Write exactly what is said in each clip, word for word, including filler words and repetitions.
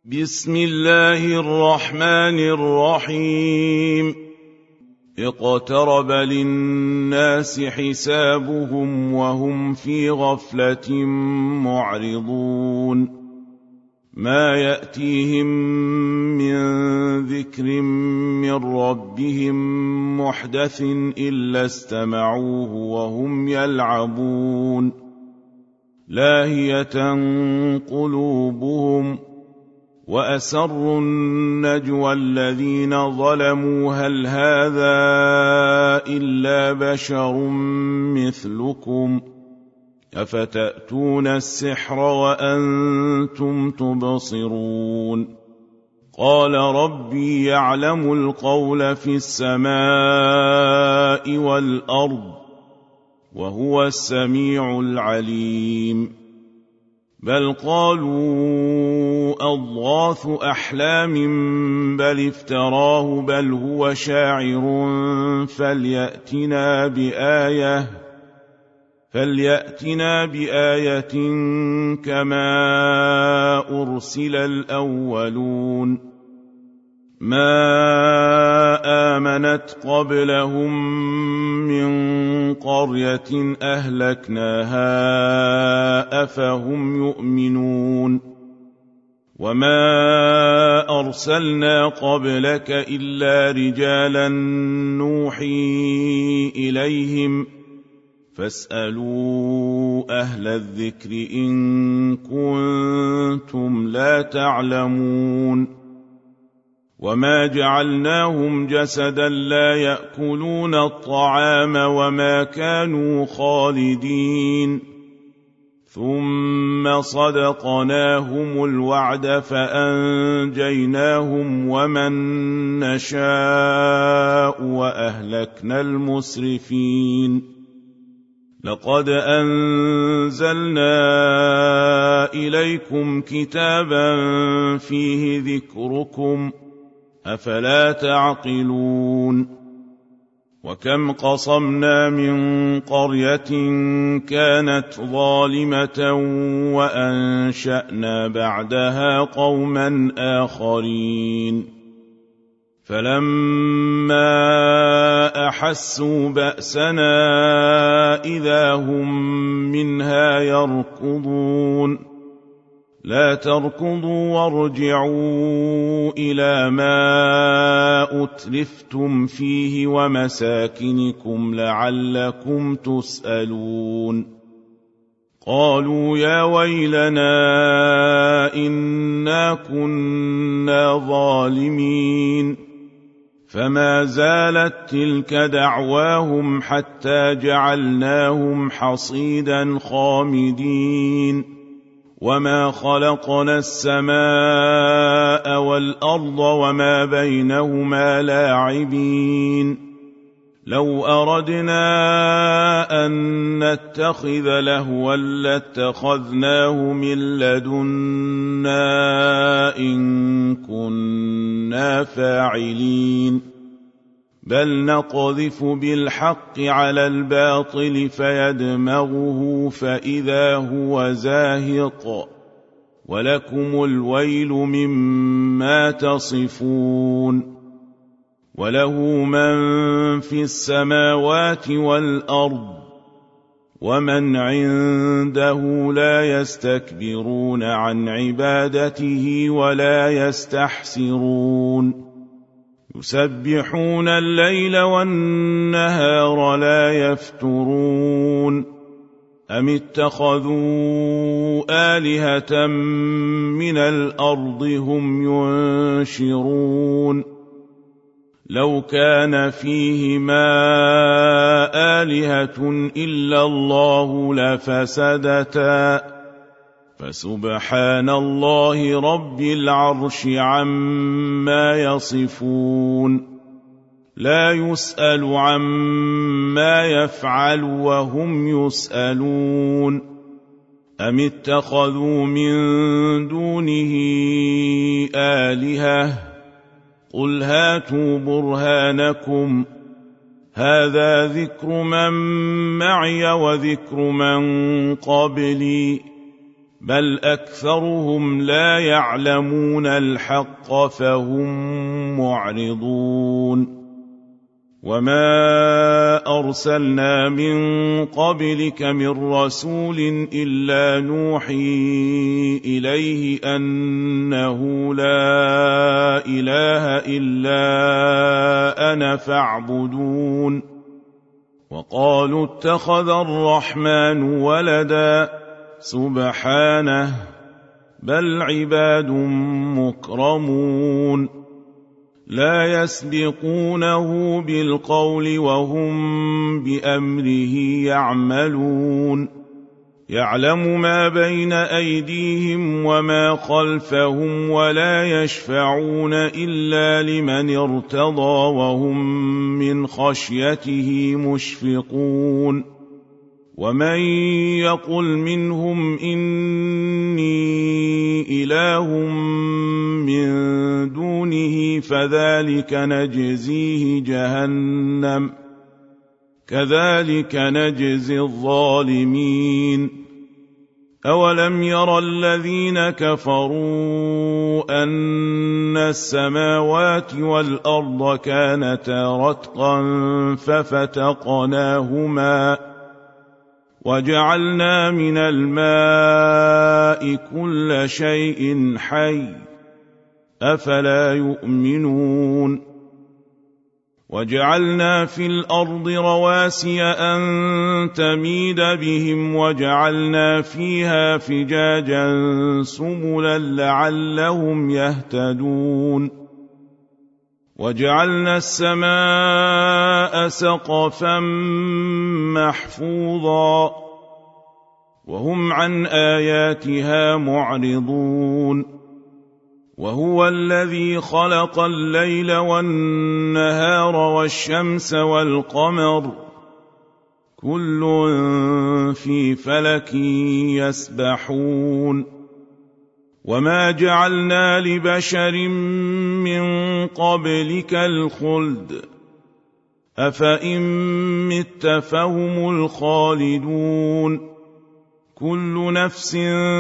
بسم الله الرحمن الرحيم. اقترب للناس حسابهم وهم في غفلة معرضون. ما يأتيهم من ذكر من ربهم محدث إلا استمعوه وهم يلعبون. لاهية قلوبهم وأسروا النجوى الذين ظلموا هل هذا إلا بشر مثلكم أفتأتون السحر وأنتم تبصرون. قال ربي يعلم القول في السماء والأرض وهو السميع العليم. بل قالوا أضغاث أحلام بل افتراه بل هو شاعر فليأتنا بآية فليأتنا بآية كما أرسل الأولون. ما آمنت قبلهم من قرية أهلكناها أفهم يؤمنون. وما أرسلنا قبلك إلا رجالا نوحي إليهم فاسألوا أهل الذكر إن كنتم لا تعلمون. وما جعلناهم جسدا لا يأكلون الطعام وما كانوا خالدين. ثم صدقناهم الوعد فأنجيناهم ومن نشاء وأهلكنا المسرفين. لقد أنزلنا إليكم كتابا فيه ذكركم أفلا تعقلون. وكم قصمنا من قرية كانت ظالمة وأنشأنا بعدها قوما آخرين. فلما أحسوا بأسنا إذا هم منها يركضون. لا تركضوا وارجعوا إلى ما أترفتم فيه ومساكنكم لعلكم تسألون. قالوا يا ويلنا إنا كنا ظالمين. فما زالت تلك دعواهم حتى جعلناهم حصيدا خامدين. وما خلقنا السماء والأرض وما بينهما لاعبين. لو أردنا أن نتخذ لهوا لاتخذناه من لدنا إن كنا فاعلين. بل نقذف بالحق على الباطل فيدمغه فإذا هو زاهق ولكم الويل مما تصفون. وله من في السماوات والأرض ومن عنده لا يستكبرون عن عبادته ولا يستحسرون. يسبحون الليل والنهار لا يفترون. أم اتخذوا آلهة من الأرض هم ينشرون. لو كان فيهما آلهة إلا الله لفسدتا فسبحان الله رب العرش عما يصفون. لا يسأل عما يفعل وهم يسألون. أم اتخذوا من دونه آلهة قل هاتوا برهانكم هذا ذكر من معي وذكر من قبلي بل أكثرهم لا يعلمون الحق فهم معرضون وما أرسلنا من قبلك من رسول إلا نوحي إليه أنه لا إله إلا أنا فاعبدون وقالوا اتخذ الرحمن ولدا سبحانه بل عباد مكرمون لا يسبقونه بالقول وهم بأمره يعملون يعلم ما بين أيديهم وما خلفهم ولا يشفعون إلا لمن ارتضى وهم من خشيته مشفقون ومن يقل منهم إني إله من دونه فذلك نجزيه جهنم كذلك نجزي الظالمين أولم ير الذين كفروا أن السماوات والأرض كانتا رتقا ففتقناهما وجعلنا من الماء كل شيء حي أفلا يؤمنون وجعلنا في الأرض رواسي أن تميد بهم وجعلنا فيها فجاجا سبلا لعلهم يهتدون وجعلنا السماء سقفا محفوظا وهم عن آياتها معرضون وهو الذي خلق الليل والنهار والشمس والقمر كل في فلك يسبحون وما جعلنا لبشر من قبلك الخلد أفإن مت فهم الخالدون كل نفس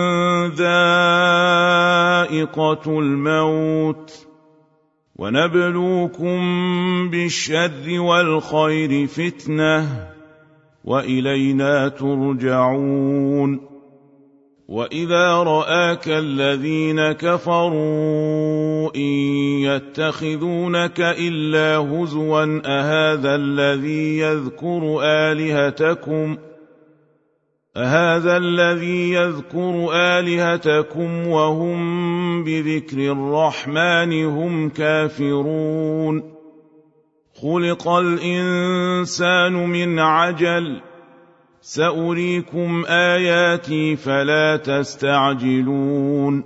ذائقة الموت ونبلوكم بالشر والخير فتنة وإلينا ترجعون وإذا رآك الذين كفروا إن يتخذونك إلا هزوا أهذا الذي يذكر آلهتكم أهذا الذي يذكر آلهتكم وهم بذكر الرحمن هم كافرون خلق الإنسان من عجل سأريكم آياتي فلا تستعجلون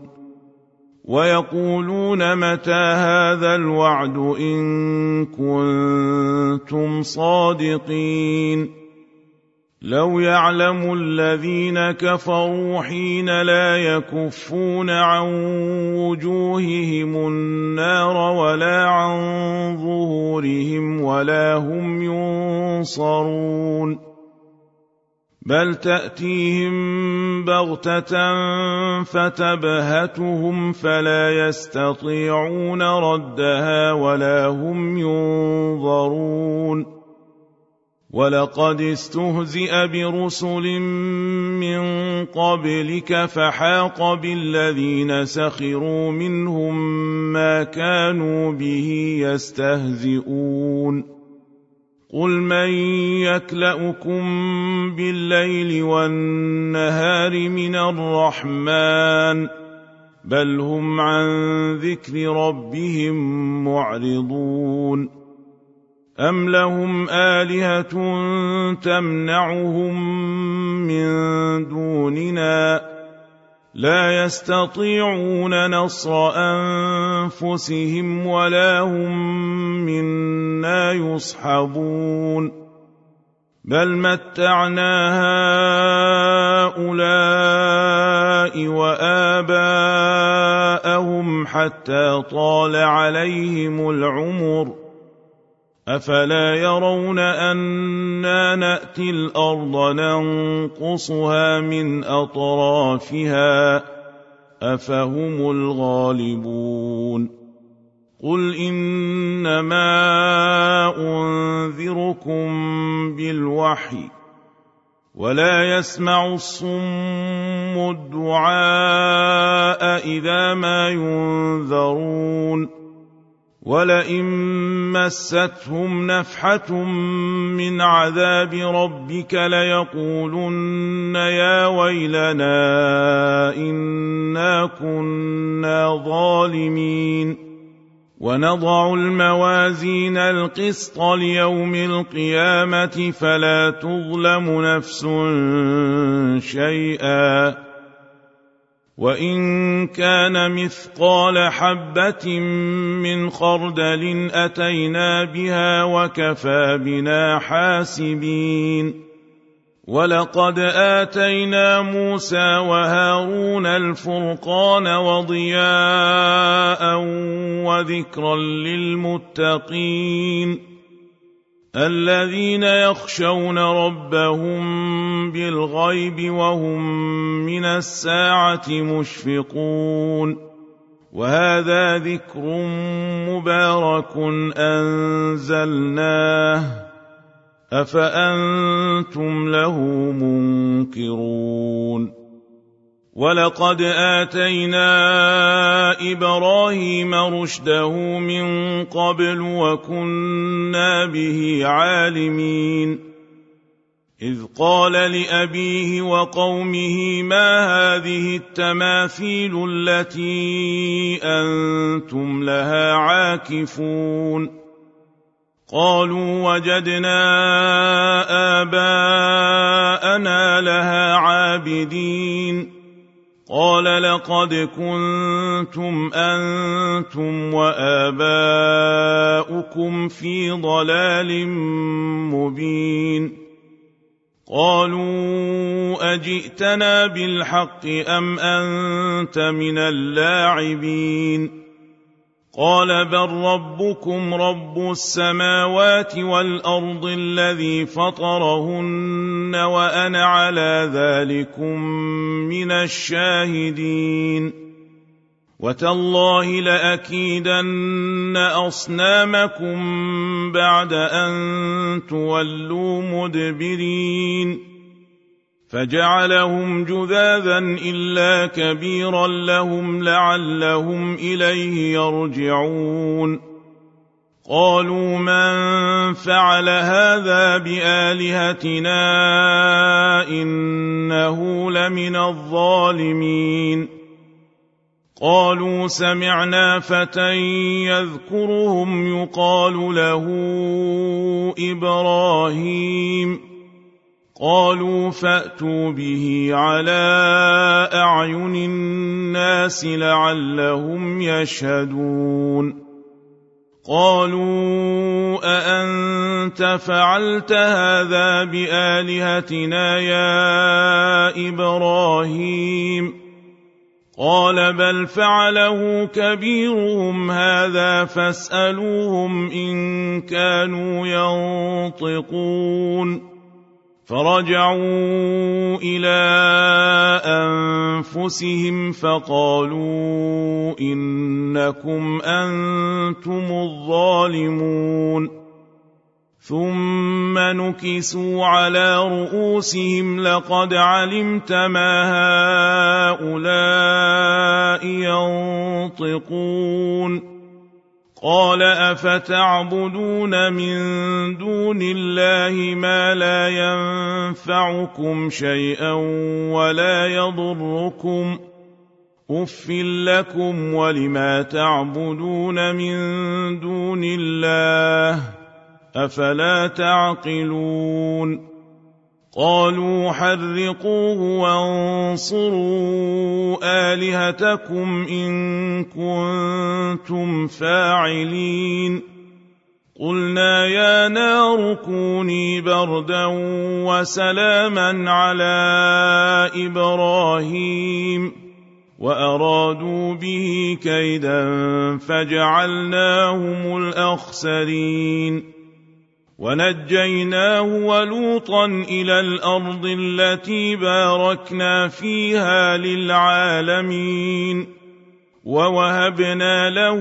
ويقولون متى هذا الوعد إن كنتم صادقين لو يعلم الذين كفروا حين لا يكفون عن وجوههم النار ولا عن ظهورهم ولا هم ينصرون بل تأتيهم بغتة فتبهتهم فلا يستطيعون ردها ولا هم ينظرون ولقد استهزئ برسل من قبلك فحاق بالذين سخروا منهم ما كانوا به يستهزئون قل من يكلؤكم بالليل والنهار من الرحمن بل هم عن ذكر ربهم معرضون أم لهم آلهة تمنعهم من دوننا لا يستطيعون نصر أنفسهم ولا هم منا يصحبون بل متعنا هؤلاء وآباءهم حتى طال عليهم العمر أفلا يرون أنا نأتي الأرض ننقصها من أطرافها أفهم الغالبون قل إنما أنذركم بالوحي ولا يسمع الصم الدعاء إذا ما ينذرون ولئن مستهم نفحة من عذاب ربك ليقولن يا ويلنا إنا كنا ظالمين ونضع الموازين القسط ليوم القيامة فلا تظلم نفس شيئا وإن كان مثقال حبة من خردل أتينا بها وكفى بنا حاسبين ولقد آتينا موسى وهارون الفرقان وضياء وذكرا للمتقين الذين يخشون ربهم بالغيب وهم من الساعة مشفقون وهذا ذكر مبارك أنزلناه أفأنتم له منكرون ولقد آتينا إبراهيم رشده من قبل وكنا به عالمين إذ قال لأبيه وقومه ما هذه التماثيل التي أنتم لها عاكفون قالوا وجدنا آباءنا لها عابدين قال لقد كنتم أنتم وآباؤكم في ضلال مبين قالوا أجئتنا بالحق أم أنت من اللاعبين قال بل ربكم رب السماوات والأرض الذي فطرهن وأنا على ذلكم من الشاهدين وتالله لأكيدن أصنامكم بعد أن تولوا مدبرين فجعلهم جذاذا إلا كبيرا لهم لعلهم إليه يرجعون قالوا من فعل هذا بآلهتنا إنه لمن الظالمين قالوا سمعنا فتى يذكرهم يقال له إبراهيم قالوا فأتوا به على أعين الناس لعلهم يشهدون قالوا أأنت فعلت هذا بآلهتنا يا إبراهيم قال بل فعله كبيرهم هذا فاسألوهم إن كانوا ينطقون فرجعوا إلى أنفسهم فقالوا إنكم أنتم الظالمون ثم نكسوا على رؤوسهم لقد علمت ما هؤلاء ينطقون قال أفتعبدون من دون الله ما لا ينفعكم شيئا ولا يضركم أف لكم ولما تعبدون من دون الله أفلا تعقلون قالوا حرقوه وانصروا آلهتكم إن كنتم فاعلين قلنا يا نار كوني بردا وسلاما على إبراهيم وأرادوا به كيدا فجعلناهم الأخسرين ونجيناه ولوطا إلى الأرض التي باركنا فيها للعالمين ووهبنا له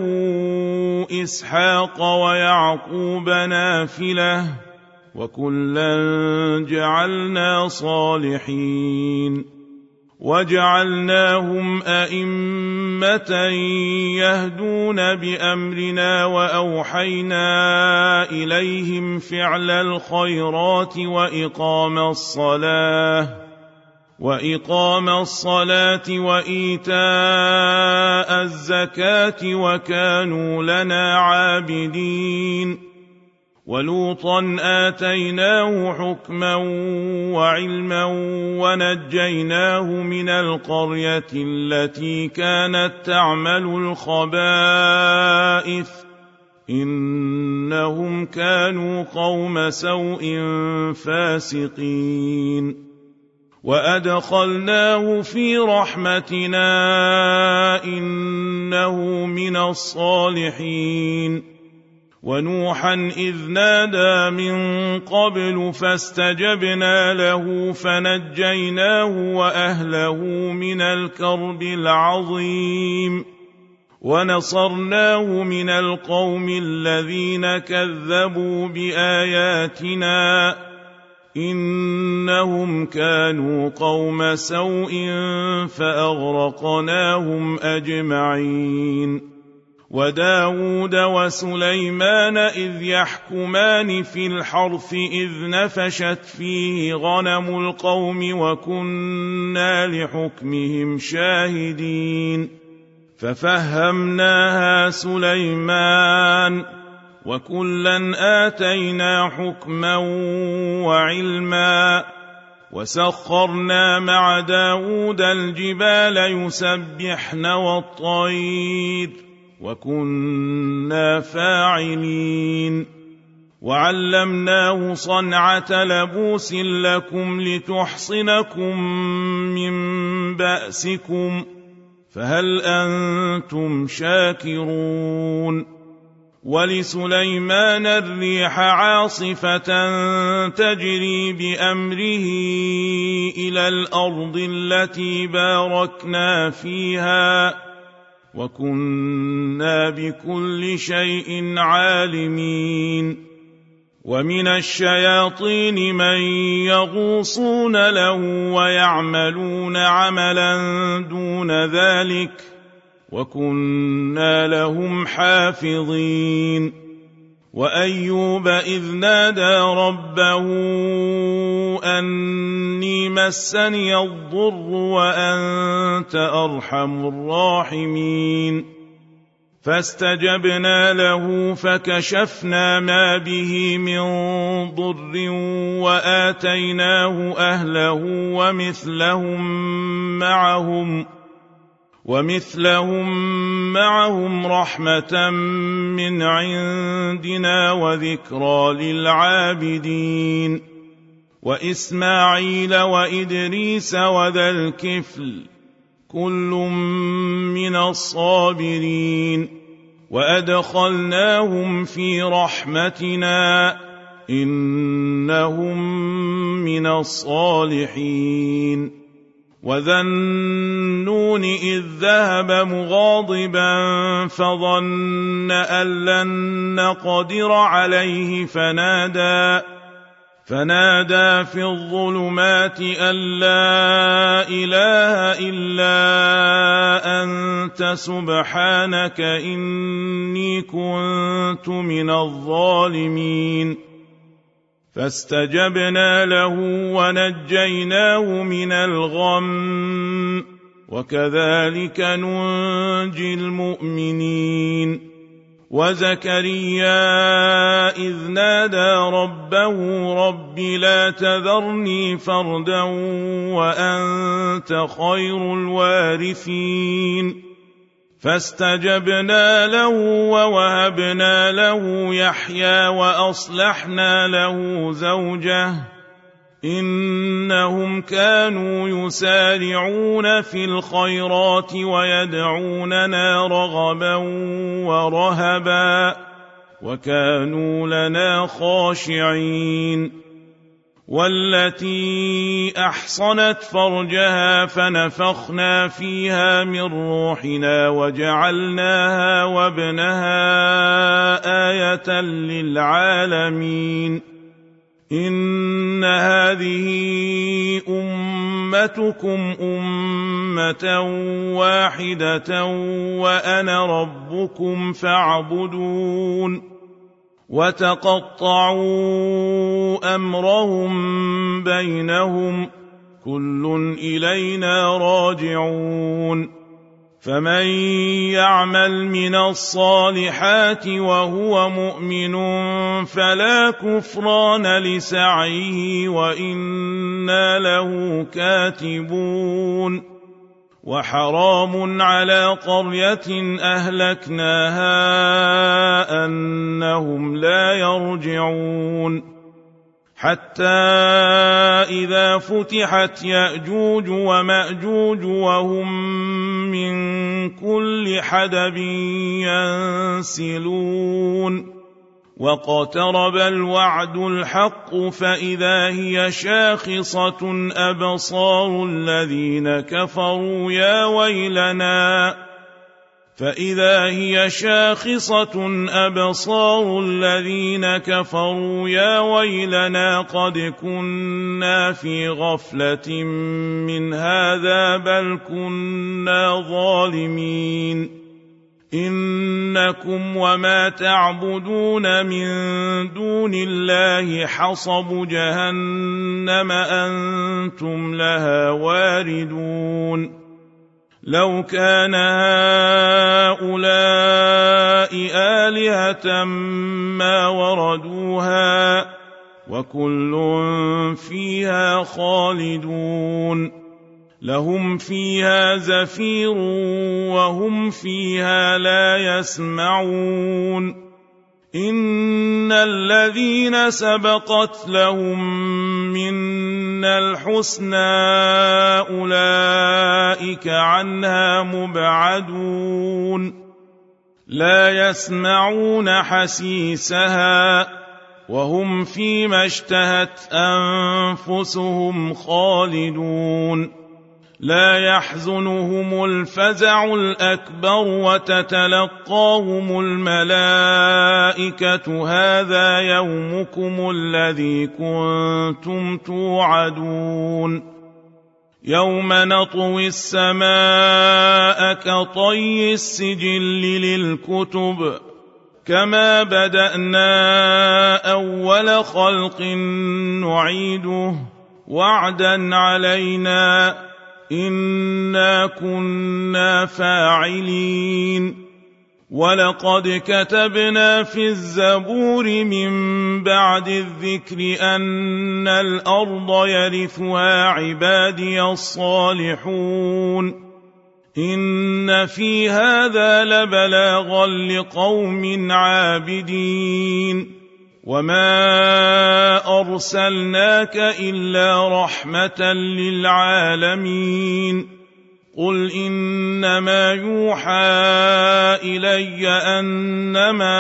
إسحاق ويعقوب نافلة وكلا جعلنا صالحين وجعلناهم أئمة يهدون بأمرنا وأوحينا إليهم فعل الخيرات وإقام الصلاة وإقام الصلاة وإيتاء الزكاة وكانوا لنا عابدين ولوطا آتيناه حكما وعلما ونجيناه من القرية التي كانت تعمل الخبائث إنهم كانوا قوم سوء فاسقين وأدخلناه في رحمتنا إنه من الصالحين ونوحا إذ نادى من قبل فاستجبنا له فنجيناه وأهله من الكرب العظيم ونصرناه من القوم الذين كذبوا بآياتنا إنهم كانوا قوم سوء فأغرقناهم أجمعين وداود وسليمان إذ يحكمان في الحرث إذ نفشت فيه غنم القوم وكنا لحكمهم شاهدين ففهمناها سليمان وكلا آتينا حكما وعلما وسخرنا مع داود الجبال يسبحن والطير وكنا فاعلين وعلمناه صنعة لبوس لكم لتحصنكم من بأسكم فهل أنتم شاكرون ولسليمان الريح عاصفة تجري بأمره إلى الأرض التي باركنا فيها وكنا بكل شيء عالمين ومن الشياطين من يغوصون له ويعملون عملا دون ذلك وكنا لهم حافظين وأيوب إذ نادى ربه أني مسني الضر وأنت أرحم الراحمين فاستجبنا له فكشفنا ما به من ضر وآتيناه أهله ومثلهم معهم ومثلهم معهم رحمة من عندنا وذكرى للعابدين وإسماعيل وإدريس وذا الكفل كل من الصابرين وأدخلناهم في رحمتنا إنهم من الصالحين وذا النون إذ ذهب مغاضبا فظن أن لن نقدر عليه فنادى فنادى في الظلمات أن لا إله إلا أنت سبحانك إني كنت من الظالمين فاستجبنا له ونجيناه من الغم وكذلك ننجي المؤمنين وزكريا إذ نادى ربه رب لا تذرني فردا وأنت خير الوارثين فاستجبنا له ووهبنا له يحيى وأصلحنا له زوجه إنهم كانوا يسارعون في الخيرات ويدعوننا رغبا ورهبا وكانوا لنا خاشعين. والتي أحصنت فرجها فنفخنا فيها من روحنا وجعلناها وابنها آية للعالمين. إن هذه أمتكم أمة واحدة وأنا ربكم فاعبدون. وتقطعوا أمرهم بينهم كل إلينا راجعون. فمن يعمل من الصالحات وهو مؤمن فلا كفران لسعيه وإنا له كاتبون. وحرام على قرية أهلكناها أنهم لا يرجعون. حتى إذا فتحت يأجوج ومأجوج وهم من كل حدب ينسلون. واقترب الوعد الحق فإذا هي شاخصة أبصار الذين كفروا يا ويلنا فإذا هي شاخصة أبصار الذين كفروا يا ويلنا قد كنا في غفلة من هذا بل كنا ظالمين. إنكم وما تعبدون من دون الله حصب جهنم أنتم لها واردون. لو كان هؤلاء آلهة ما وردوها وكل فيها خالدون. لهم فيها زفير وهم فيها لا يسمعون. إن الذين سبقت لهم منا الحسنى أولئك عنها مبعدون. لا يسمعون حسيسها وهم فيما اشتهت أنفسهم خالدون. لا يحزنهم الفزع الأكبر وتتلقاهم الملائكة هذا يومكم الذي كنتم توعدون. يوم نطوي السماء كطي السجل للكتب كما بدأنا أول خلق نعيده وعدا علينا إنا كنا فاعلين. ولقد كتبنا في الزبور من بعد الذكر أن الأرض يرثها عبادي الصالحون. إن في هذا لبلاغا لقوم عابدين. وما أرسلناك إلا رحمة للعالمين. قل إنما يوحى إلي أنما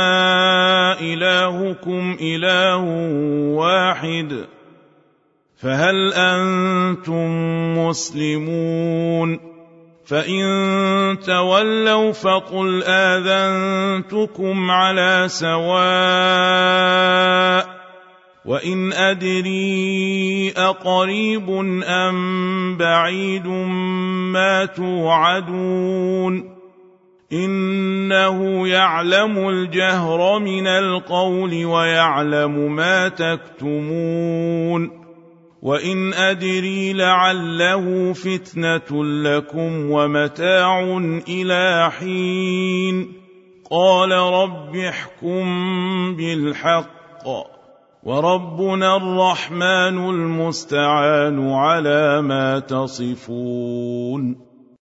إلهكم إله واحد فهل أنتم مسلمون؟ فإن تولوا فقل آذنتكم على سواء. وإن أدري أقريب أم بعيد ما توعدون إنه يعلم الجهر من القول ويعلم ما تكتمون. وإن أدري لعله فتنة لكم ومتاع إلى حين. قال رب احكم بالحق وربنا الرحمن المستعان على ما تصفون.